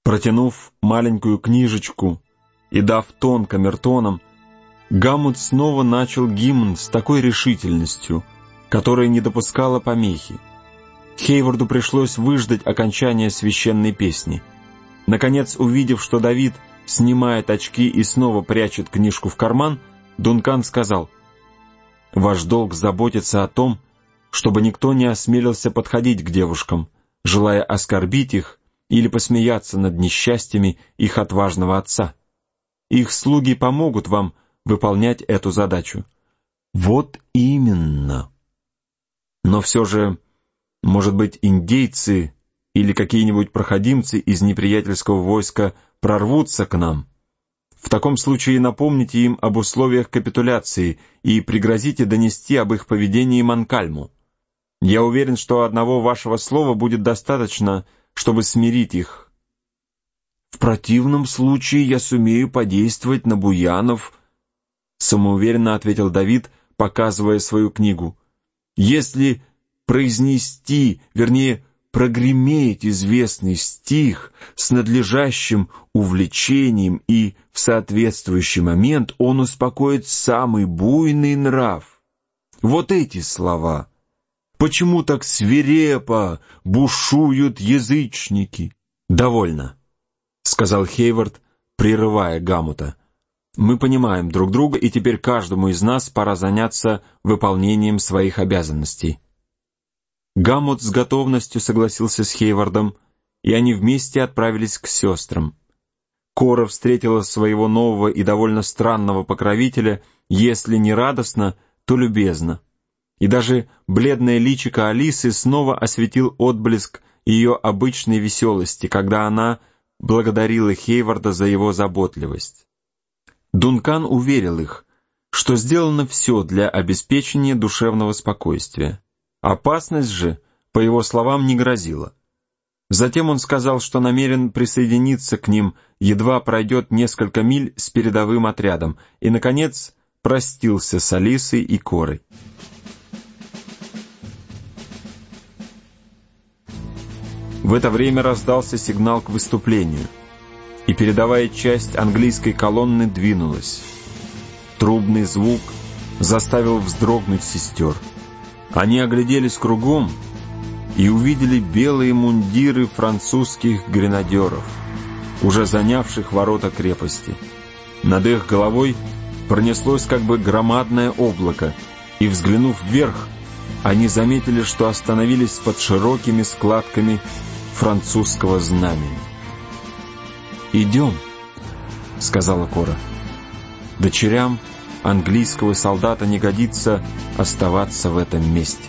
Протянув маленькую книжечку и дав тон камертонам, Гаммут снова начал гимн с такой решительностью, которая не допускала помехи. Хейварду пришлось выждать окончания священной песни. Наконец, увидев, что Давид снимает очки и снова прячет книжку в карман, Дункан сказал: «Ваш долг заботиться о том, чтобы никто не осмелился подходить к девушкам, желая оскорбить их или посмеяться над несчастьями их отважного отца. Их слуги помогут вам выполнять эту задачу». «Вот именно. Но все же, может быть, индейцы или какие-нибудь проходимцы из неприятельского войска прорвутся к нам? В таком случае напомните им об условиях капитуляции и пригрозите донести об их поведении Монкальму. Я уверен, что одного вашего слова будет достаточно, чтобы смирить их». «В противном случае я сумею подействовать на буянов», — самоуверенно ответил Давид, показывая свою книгу. «Если произнести, вернее, прогреметь известный стих с надлежащим увлечением и в соответствующий момент, он успокоит самый буйный нрав. Вот эти слова: «Почему так свирепо бушуют язычники?» «Довольно», — сказал Хейвард, прерывая Гаммута. «Мы понимаем друг друга, и теперь каждому из нас пора заняться выполнением своих обязанностей». Гаммут с готовностью согласился с Хейвардом, и они вместе отправились к сестрам. Кора встретила своего нового и довольно странного покровителя, если не радостно, то любезно. И даже бледное личико Алисы снова осветил отблеск ее обычной веселости, когда она благодарила Хейварда за его заботливость. Дункан уверил их, что сделано все для обеспечения душевного спокойствия. Опасность же, по его словам, не грозила. Затем он сказал, что намерен присоединиться к ним, едва пройдет несколько миль с передовым отрядом, и, наконец, простился с Алисой и Корой. В это время раздался сигнал к выступлению, и передовая часть английской колонны двинулась. Трубный звук заставил вздрогнуть сестер. Они огляделись кругом и увидели белые мундиры французских гренадеров, уже занявших ворота крепости. Над их головой пронеслось как бы громадное облако, и, взглянув вверх, они заметили, что остановились под широкими складками французского знамени. «Идем», — сказала Кора. «Дочерям английского солдата не годится оставаться в этом месте».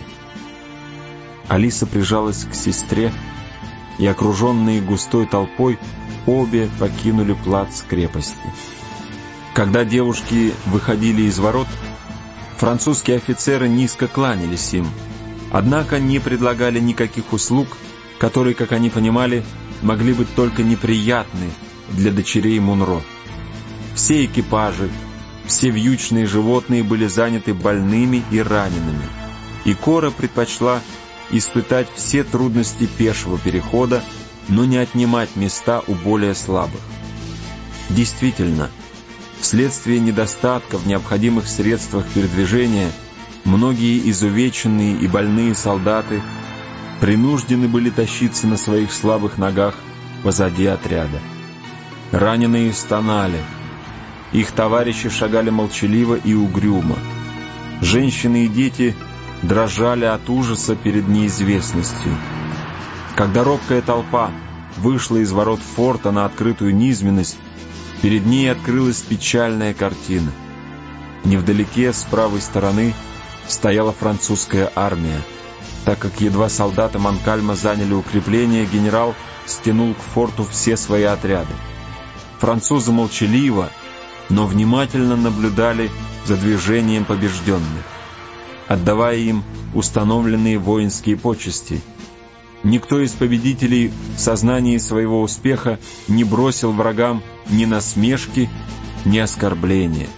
Алиса прижалась к сестре, и, окруженные густой толпой, обе покинули плац крепости. Когда девушки выходили из ворот, французские офицеры низко кланялись им, однако не предлагали никаких услуг, которые, как они понимали, могли быть только неприятны для дочерей Мунро. Все экипажи, все вьючные животные были заняты больными и ранеными, и Кора предпочла испытать все трудности пешего перехода, но не отнимать места у более слабых. Действительно, вследствие недостатка в необходимых средствах передвижения, многие изувеченные и больные солдаты принуждены были тащиться на своих слабых ногах позади отряда. Раненые стонали, их товарищи шагали молчаливо и угрюмо. Женщины и дети дрожали от ужаса перед неизвестностью. Когда робкая толпа вышла из ворот форта на открытую низменность, перед ней открылась печальная картина. Невдалеке, с правой стороны, стояла французская армия. Так как едва солдаты Монкальма заняли укрепление, генерал стянул к форту все свои отряды. Французы молчаливо, но внимательно наблюдали за движением побежденных, отдавая им установленные воинские почести. Никто из победителей в сознании своего успеха не бросил врагам ни насмешки, ни оскорбления.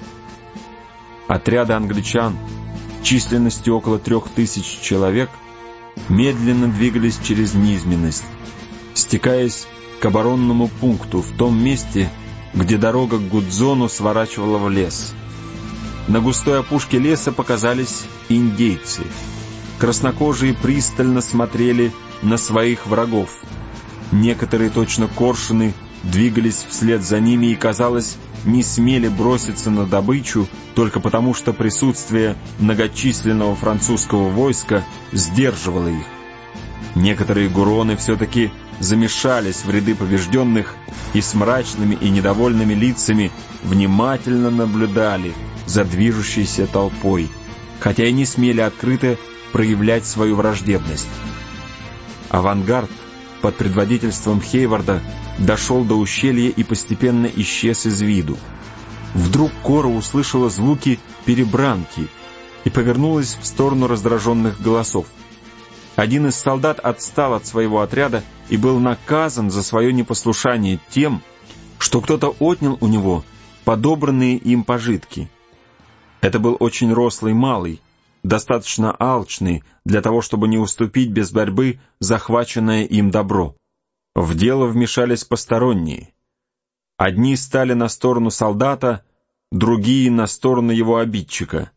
Отряды англичан численностью около 3000 человек медленно двигались через низменность, стекаясь к оборонному пункту в том месте, где дорога к Гудзону сворачивала в лес. На густой опушке леса показались индейцы. Краснокожие пристально смотрели на своих врагов. Некоторые, точно коршуны, двигались вслед за ними и, казалось, не смели броситься на добычу только потому, что присутствие многочисленного французского войска сдерживало их. Некоторые гуроны все-таки замешались в ряды побежденных и с мрачными и недовольными лицами внимательно наблюдали за движущейся толпой, хотя и не смели открыто проявлять свою враждебность. Авангард под предводительством Хейварда дошел до ущелья и постепенно исчез из виду. Вдруг Кора услышала звуки перебранки и повернулась в сторону раздраженных голосов. Один из солдат отстал от своего отряда и был наказан за свое непослушание тем, что кто-то отнял у него подобранные им пожитки. Это был очень рослый малый, достаточно алчный для того, чтобы не уступить без борьбы захваченное им добро. В дело вмешались посторонние. Одни стали на сторону солдата, другие на сторону его обидчика.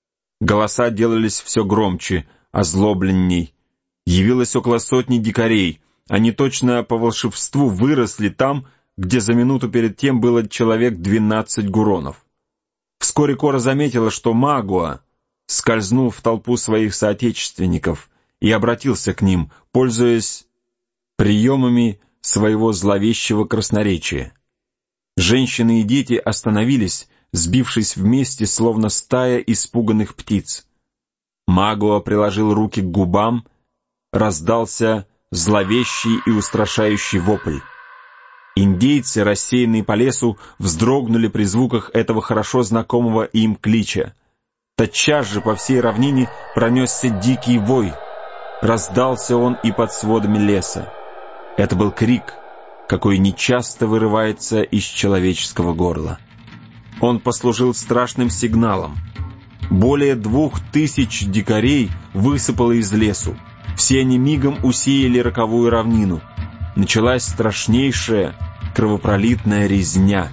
Голоса делались все громче, озлобленней. Явилось около сотни дикарей. Они точно по волшебству выросли там, где за минуту перед тем было человек 12 гуронов. Вскоре Кора заметила, что Магуа скользнул в толпу своих соотечественников и обратился к ним, пользуясь приемами своего зловещего красноречия. Женщины и дети остановились, сбившись вместе, словно стая испуганных птиц. Магуа приложил руки к губам, раздался зловещий и устрашающий вопль. Индейцы, рассеянные по лесу, вздрогнули при звуках этого хорошо знакомого им клича. Тотчас же по всей равнине пронесся дикий вой. Раздался он и под сводами леса. Это был крик, какой нечасто вырывается из человеческого горла. Он послужил страшным сигналом. Более 2000 дикарей высыпало из лесу. Все они мигом усеяли роковую равнину. Началась страшнейшая кровопролитная резня.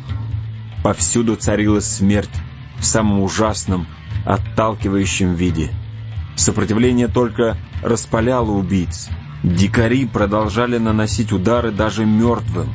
Повсюду царила смерть в самом ужасном, отталкивающем виде. Сопротивление только распаляло убийц. Дикари продолжали наносить удары даже мертвым.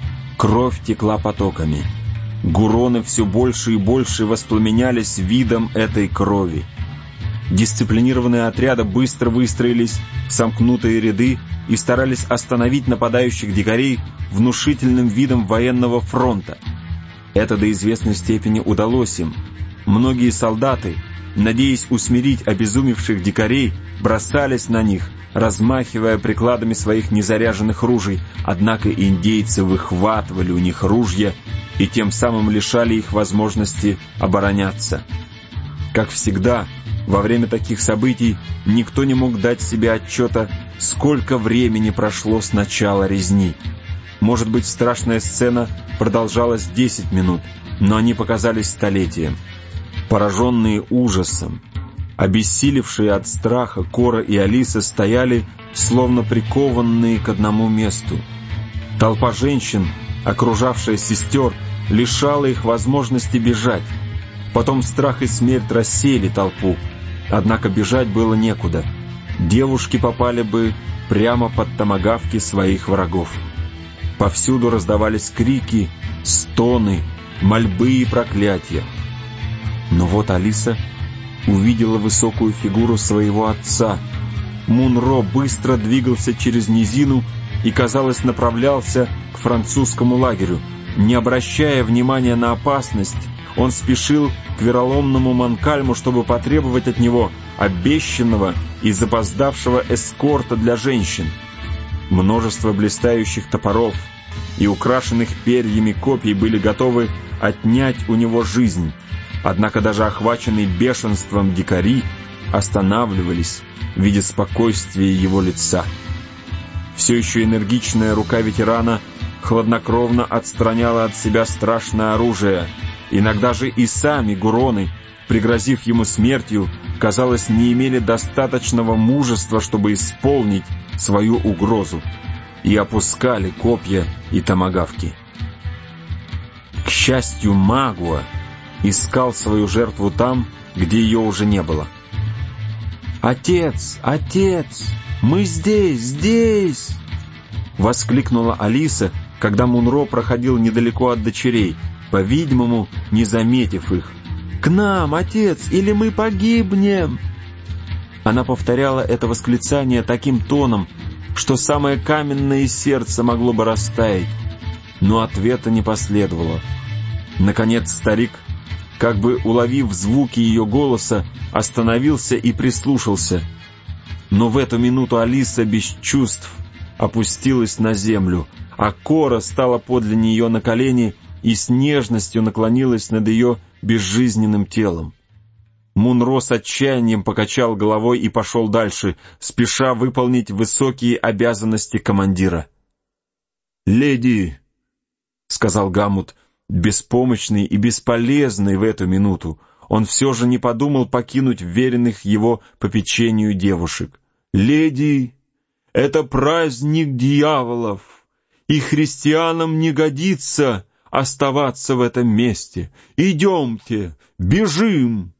Кровь текла потоками. Гуроны все больше и больше воспламенялись видом этой крови. Дисциплинированные отряды быстро выстроились в сомкнутые ряды и старались остановить нападающих дикарей внушительным видом военного фронта. Это до известной степени удалось им. Многие солдаты, надеясь усмирить обезумевших дикарей, бросались на них, размахивая прикладами своих незаряженных ружей, однако индейцы выхватывали у них ружья и тем самым лишали их возможности обороняться. Как всегда, во время таких событий никто не мог дать себе отчета, сколько времени прошло с начала резни. Может быть, страшная сцена продолжалась 10 минут, но они показались столетием. Пораженные ужасом, обессилевшие от страха, Кора и Алиса стояли, словно прикованные к одному месту. Толпа женщин, окружавшая сестер, лишала их возможности бежать. Потом страх и смерть рассеяли толпу, однако бежать было некуда. Девушки попали бы прямо под томагавки своих врагов. Повсюду раздавались крики, стоны, мольбы и проклятия. Но вот Алиса увидела высокую фигуру своего отца. Мунро быстро двигался через низину и, казалось, направлялся к французскому лагерю. Не обращая внимания на опасность, он спешил к вероломному Монкальму, чтобы потребовать от него обещанного и запоздавшего эскорта для женщин. Множество блистающих топоров и украшенных перьями копий были готовы отнять у него жизнь. Однако даже охваченные бешенством дикари останавливались, видя спокойствие его лица. Все еще энергичная рука ветерана хладнокровно отстраняла от себя страшное оружие. Иногда же и сами гуроны, пригрозив ему смертью, казалось, не имели достаточного мужества, чтобы исполнить свою угрозу. и опускали копья и томагавки. К счастью, Магуа искал свою жертву там, где ее уже не было. «Отец! Отец! Мы здесь! Здесь!» — воскликнула Алиса, когда Мунро проходил недалеко от дочерей, по-видимому, не заметив их. «К нам, отец, или мы погибнем!» Она повторяла это восклицание таким тоном, что самое каменное сердце могло бы растаять, но ответа не последовало. Наконец старик, как бы уловив звуки ее голоса, остановился и прислушался. Но в эту минуту Алиса без чувств опустилась на землю, а Кора стала подле нее на колени и с нежностью наклонилась над ее безжизненным телом. Мунро с отчаянием покачал головой и пошел дальше, спеша выполнить высокие обязанности командира. «Леди», — сказал Гамут, беспомощный и бесполезный в эту минуту, он все же не подумал покинуть вверенных его попечению девушек. «Леди, это праздник дьяволов, и христианам не годится оставаться в этом месте. Идемте, бежим!»